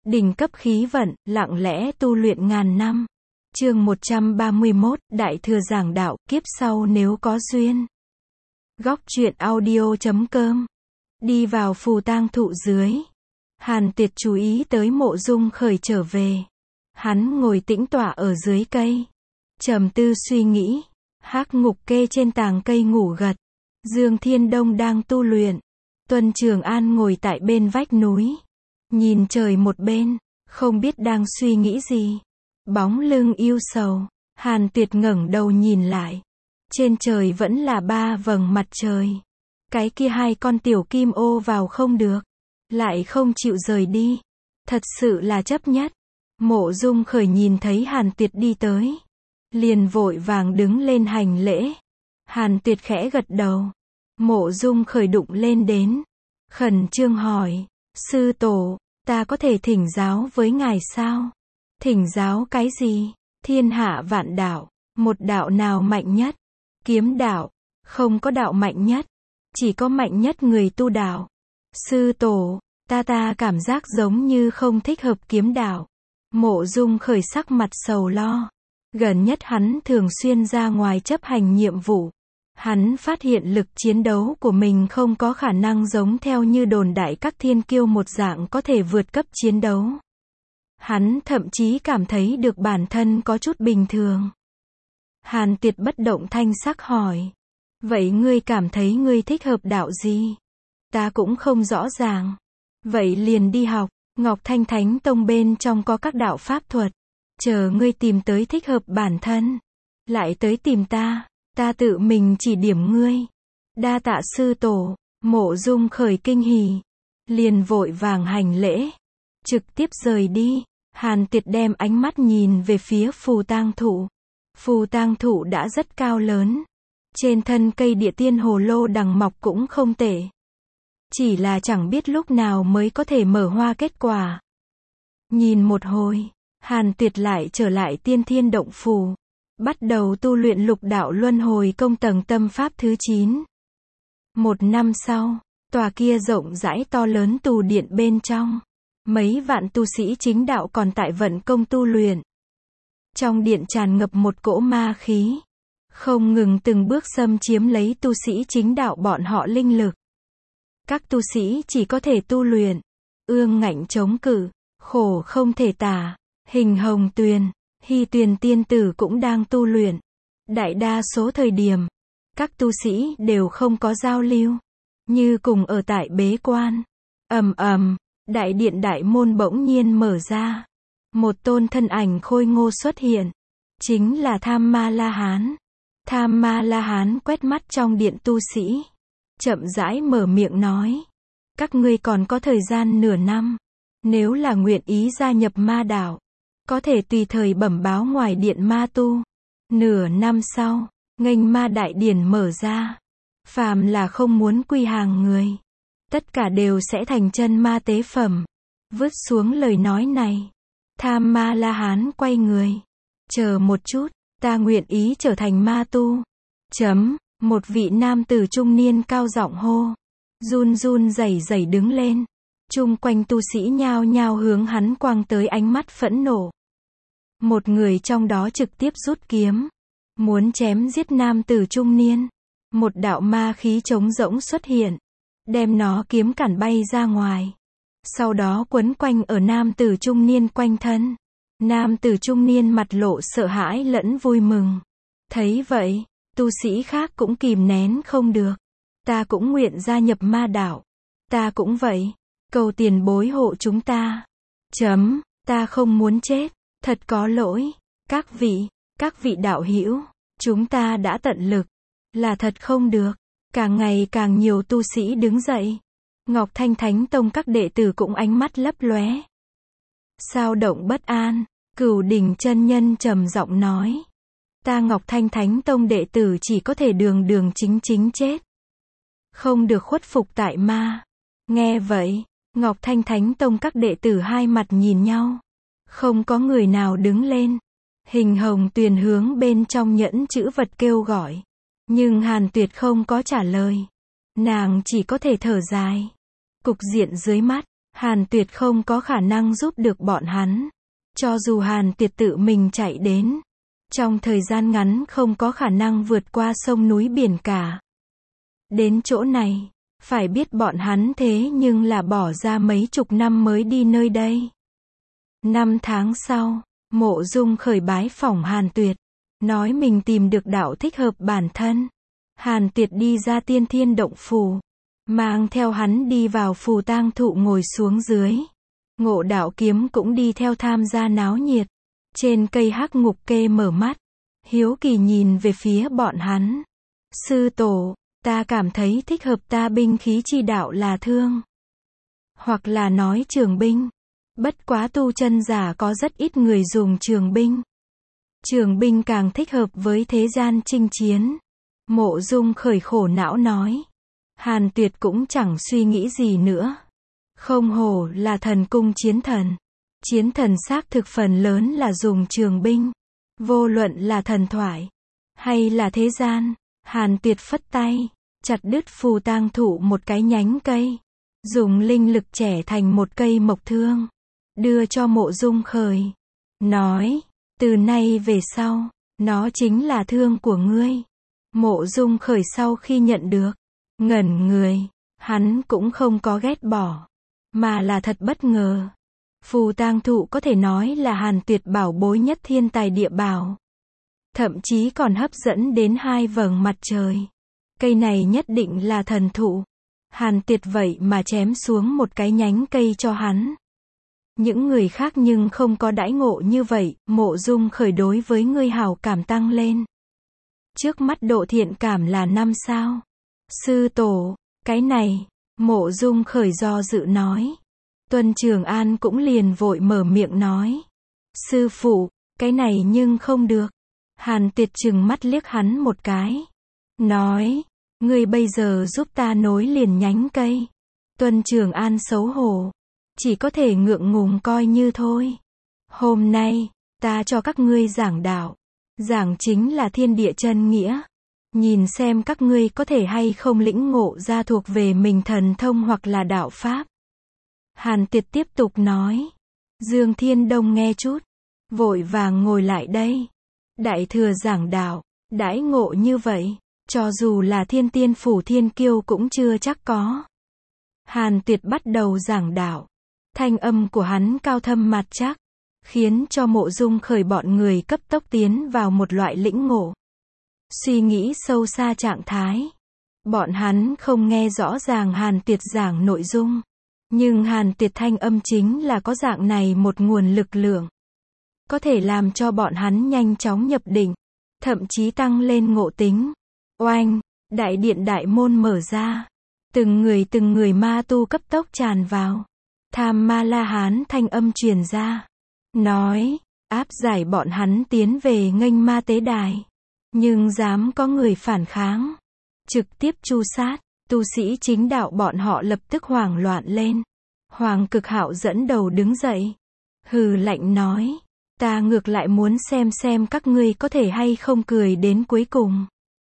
Đỉnh cấp khí vận, lặng lẽ tu luyện ngàn năm. Chương 131, Đại thừa giảng đạo, kiếp sau nếu có duyên. Góc truyện audio.com. Đi vào phù tang thụ dưới. Hàn Tuyệt chú ý tới Mộ Dung Khởi trở về. Hắn ngồi tĩnh tọa ở dưới cây. Trầm tư suy nghĩ. Hắc Ngục kê trên tàng cây ngủ gật. Dương Thiên Đông đang tu luyện. Tuân Trường An ngồi tại bên vách núi. Nhìn trời một bên, không biết đang suy nghĩ gì. Bóng lưng yêu sầu. Hàn Tuyệt ngẩng đầu nhìn lại. Trên trời vẫn là 3 vầng mặt trời. Cái kia 2 con tiểu kim ô vào không được. Lại không chịu rời đi. Thật sự là chấp nhất. Mộ Dung Khởi nhìn thấy Hàn Tuyệt đi tới. Liền vội vàng đứng lên hành lễ. Hàn Tuyệt khẽ gật đầu. Mộ Dung Khởi đụng lên đến. Khẩn trương hỏi. Sư tổ, ta có thể thỉnh giáo với ngài sao? Thỉnh giáo cái gì? Thiên hạ vạn đạo, một đạo nào mạnh nhất? Kiếm đạo, không có đạo mạnh nhất, chỉ có mạnh nhất người tu đạo. Sư tổ, ta cảm giác giống như không thích hợp kiếm đạo. Mộ Dung Khởi sắc mặt sầu lo. Gần nhất hắn thường xuyên ra ngoài chấp hành nhiệm vụ. Hắn phát hiện lực chiến đấu của mình không có khả năng giống theo như đồn đại các thiên kiêu một dạng có thể vượt cấp chiến đấu. Hắn thậm chí cảm thấy được bản thân có chút bình thường. Hàn Tuyệt bất động thanh sắc hỏi. Vậy ngươi cảm thấy ngươi thích hợp đạo gì? Ta cũng không rõ ràng. Vậy liền đi học, Ngọc Thanh Thánh Tông bên trong có các đạo pháp thuật. Chờ ngươi tìm tới thích hợp bản thân. Lại tới tìm ta tự mình chỉ điểm ngươi. Đa tạ sư tổ. Mộ Dung Khởi kinh hỉ. Liền vội vàng hành lễ. Trực tiếp rời đi. Hàn Tuyệt đem ánh mắt nhìn về phía phù tang thụ. Phù tang thụ đã rất cao lớn. Trên thân cây địa tiên hồ lô đằng mọc cũng không tệ. Chỉ là chẳng biết lúc nào mới có thể mở hoa kết quả. Nhìn một hồi, Hàn Tuyệt lại trở lại tiên thiên động phủ. Bắt đầu tu luyện lục đạo luân hồi công tầng tâm pháp thứ 9. 1 năm sau, tòa kia rộng rãi to lớn tù điện bên trong. Mấy vạn tu sĩ chính đạo còn tại vận công tu luyện. Trong điện tràn ngập một cỗ ma khí. Không ngừng từng bước xâm chiếm lấy tu sĩ chính đạo bọn họ linh lực. Các tu sĩ chỉ có thể tu luyện. Ương ngạnh chống cự. Khổ không thể tả. Hình Hồng Tuyền, Hy Tuyền tiên tử cũng đang tu luyện. Đại đa số thời điểm, các tu sĩ đều không có giao lưu. Như cùng ở tại bế quan. Ầm ầm. Đại điện đại môn bỗng nhiên mở ra. Một tôn thân ảnh khôi ngô xuất hiện. Chính là Tham Ma La Hán. Tham Ma La Hán quét mắt trong điện tu sĩ. Chậm rãi mở miệng nói. Các ngươi còn có thời gian nửa năm. Nếu là nguyện ý gia nhập ma đạo, có thể tùy thời bẩm báo ngoài điện ma tu. Nửa năm sau, nghênh ma đại điển mở ra. Phàm là không muốn quy hàng người. Tất cả đều sẽ thành chân ma tế phẩm. Vứt xuống lời nói này. Tham Ma La Hán quay người. Chờ một chút, ta nguyện ý trở thành ma tu. Một vị nam tử trung niên cao giọng hô. Run run rẩy rẩy đứng lên. Chung quanh tu sĩ nhao nhao hướng hắn quăng tới ánh mắt phẫn nộ. Một người trong đó trực tiếp rút kiếm. Muốn chém giết nam tử trung niên. Một đạo ma khí trống rỗng xuất hiện. Đem nó kiếm cản bay ra ngoài. Sau đó quấn quanh ở nam tử trung niên quanh thân. Nam tử trung niên mặt lộ sợ hãi lẫn vui mừng. Thấy vậy, tu sĩ khác cũng kìm nén không được. Ta cũng nguyện gia nhập ma đạo. Ta cũng vậy. Cầu tiền bối hộ chúng ta. Ta không muốn chết. Thật có lỗi. Các vị đạo hữu, chúng ta đã tận lực. Là thật không được. Càng ngày càng nhiều tu sĩ đứng dậy. Ngọc Thanh Thánh Tông các đệ tử cũng ánh mắt lấp lóe. Sao động bất an. Cửu Đỉnh chân nhân trầm giọng nói. Ta Ngọc Thanh Thánh Tông đệ tử chỉ có thể đường chính chết. Không được khuất phục tại ma. Nghe vậy, Ngọc Thanh Thánh Tông các đệ tử hai mặt nhìn nhau. Không có người nào đứng lên. Hình Hồng Tuyền hướng bên trong nhẫn chữ vật kêu gọi. Nhưng Hàn Tuyệt không có trả lời. Nàng chỉ có thể thở dài. Cục diện dưới mắt, Hàn Tuyệt không có khả năng giúp được bọn hắn. Cho dù Hàn Tuyệt tự mình chạy đến, trong thời gian ngắn không có khả năng vượt qua sông núi biển cả. Đến chỗ này, phải biết bọn hắn thế nhưng là bỏ ra mấy chục năm mới đi nơi đây. 5 tháng sau, Mộ Dung Khởi bái phỏng Hàn Tuyệt, nói mình tìm được đạo thích hợp bản thân. Hàn Tuyệt đi ra Tiên Thiên Động Phủ, mang theo hắn đi vào phù tang thụ ngồi xuống dưới. Ngộ Đạo Kiếm cũng đi theo tham gia náo nhiệt. Trên cây Hắc Ngục Kê mở mắt, hiếu kỳ nhìn về phía bọn hắn. Sư tổ, ta cảm thấy thích hợp ta binh khí chi đạo là thương. Hoặc là nói trường binh. Bất quá tu chân giả có rất ít người dùng trường binh. Trường binh càng thích hợp với thế gian chinh chiến. Mộ Dung Khởi khổ não nói. Hàn Tuyệt cũng chẳng suy nghĩ gì nữa. Không hổ là thần cung chiến thần. Chiến thần xác thực phần lớn là dùng trường binh. Vô luận là thần thoại, hay là thế gian, Hàn Tuyệt phất tay, chặt đứt phù tang thụ một cái nhánh cây. Dùng linh lực chẻ thành một cây mộc thương. Đưa cho Mộ Dung Khởi. Nói, từ nay về sau, nó chính là thương của ngươi. Mộ Dung Khởi sau khi nhận được, ngẩn người, hắn cũng không có ghét bỏ, mà là thật bất ngờ. Phù tang thụ có thể nói là Hàn Tuyệt bảo bối nhất thiên tài địa bảo. Thậm chí còn hấp dẫn đến 2 vầng mặt trời. Cây này nhất định là thần thụ. Hàn Tuyệt vậy mà chém xuống một cái nhánh cây cho hắn. Những người khác nhưng không có đãi ngộ như vậy. Mộ Dung Khởi đối với ngươi hảo cảm tăng lên. Trước mắt độ thiện cảm là 5 sao. Sư tổ, cái này, Mộ Dung Khởi do dự nói. Tuân Trường An cũng liền vội mở miệng nói. Sư phụ, cái này nhưng không được. Hàn Tuyệt trừng mắt liếc hắn một cái. Nói, ngươi bây giờ giúp ta nối liền nhánh cây. Tuân Trường An xấu hổ. Chỉ có thể ngượng ngùng coi như thôi. Hôm nay, ta cho các ngươi giảng đạo. Giảng chính là thiên địa chân nghĩa. Nhìn xem các ngươi có thể hay không lĩnh ngộ ra thuộc về mình thần thông hoặc là đạo pháp. Hàn Tuyệt tiếp tục nói. Dương Thiên Đông nghe chút. Vội vàng ngồi lại đây. Đại thừa giảng đạo, đãi ngộ như vậy. Cho dù là Thiên Tiên Phủ thiên kiêu cũng chưa chắc có. Hàn Tuyệt bắt đầu giảng đạo. Thanh âm của hắn cao thâm mặt chắc. Khiến cho Mộ Dung Khởi bọn người cấp tốc tiến vào một loại lĩnh ngộ. Suy nghĩ sâu xa trạng thái. Bọn hắn không nghe rõ ràng Hàn Tuyệt giảng nội dung. Nhưng Hàn Tuyệt thanh âm chính là có dạng này một nguồn lực lượng. Có thể làm cho bọn hắn nhanh chóng nhập định. Thậm chí tăng lên ngộ tính. Oanh, đại điện đại môn mở ra. Từng người ma tu cấp tốc tràn vào. Tham Ma La Hán thanh âm truyền ra. Nói, áp giải bọn hắn tiến về nghênh ma tế đài. Nhưng dám có người phản kháng. Trực tiếp tru sát. Tu sĩ chính đạo bọn họ lập tức hoảng loạn lên. Hoàng Cực Hạo dẫn đầu đứng dậy. Hừ lạnh nói. Ta ngược lại muốn xem các ngươi có thể hay không cười đến cuối cùng.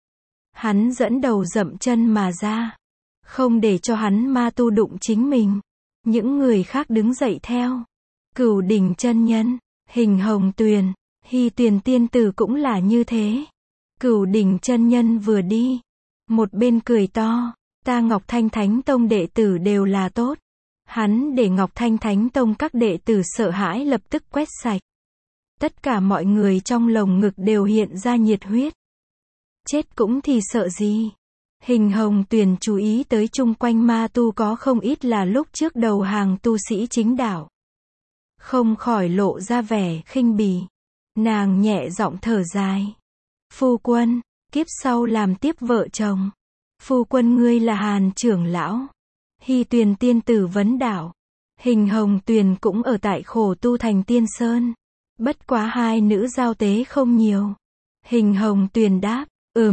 Hắn dẫn đầu dậm chân mà ra. Không để cho hắn ma tu đụng chính mình. Những người khác đứng dậy theo. Cửu Đỉnh chân nhân, Hình Hồng Tuyền, Hy Tuyền tiên tử cũng là như thế. Cửu Đỉnh chân nhân vừa đi. Một bên cười to. Ta Ngọc Thanh Thánh Tông đệ tử đều là tốt. Hắn để Ngọc Thanh Thánh Tông các đệ tử sợ hãi lập tức quét sạch. Tất cả mọi người trong lồng ngực đều hiện ra nhiệt huyết. Chết cũng thì sợ gì. Hình Hồng Tuyền chú ý tới chung quanh ma tu có không ít là lúc trước đầu hàng tu sĩ chính đạo. Không khỏi lộ ra vẻ khinh bỉ. Nàng nhẹ giọng thở dài. Phu quân, kiếp sau làm tiếp vợ chồng. Phu quân ngươi là Hàn trưởng lão. Hy Tuyền tiên tử vấn đạo. Hình Hồng Tuyền cũng ở tại khổ tu thành Tiên Sơn. Bất quá hai nữ giao tế không nhiều. Hình Hồng Tuyền đáp,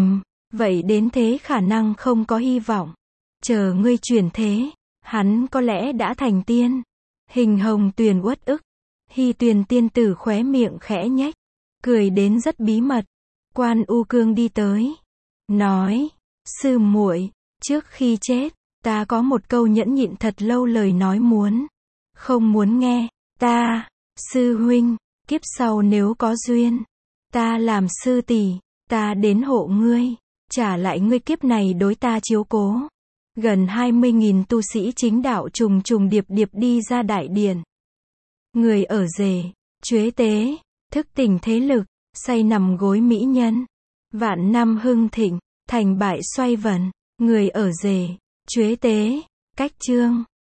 vậy đến thế khả năng không có hy vọng. Chờ ngươi chuyển thế, hắn có lẽ đã thành tiên. Hình Hồng Tuyền uất ức. Hy Tuyền tiên tử khóe miệng khẽ nhếch, cười đến rất bí mật. Quan U Cương đi tới, nói, sư muội, trước khi chết, ta có một câu nhẫn nhịn thật lâu lời nói muốn Không muốn nghe. Ta, sư huynh, kiếp sau nếu có duyên, ta làm sư tỷ, ta đến hộ ngươi, trả lại ngươi kiếp này đối ta chiếu cố. Gần 20.000 tu sĩ chính đạo trùng trùng điệp điệp đi ra đại điện. Người ở rể, Chuế tế, thức tỉnh thế lực, say nằm gối mỹ nhân. Vạn năm hưng thịnh, thành bại xoay vần. Người ở rể, Chuế tế, cách chương.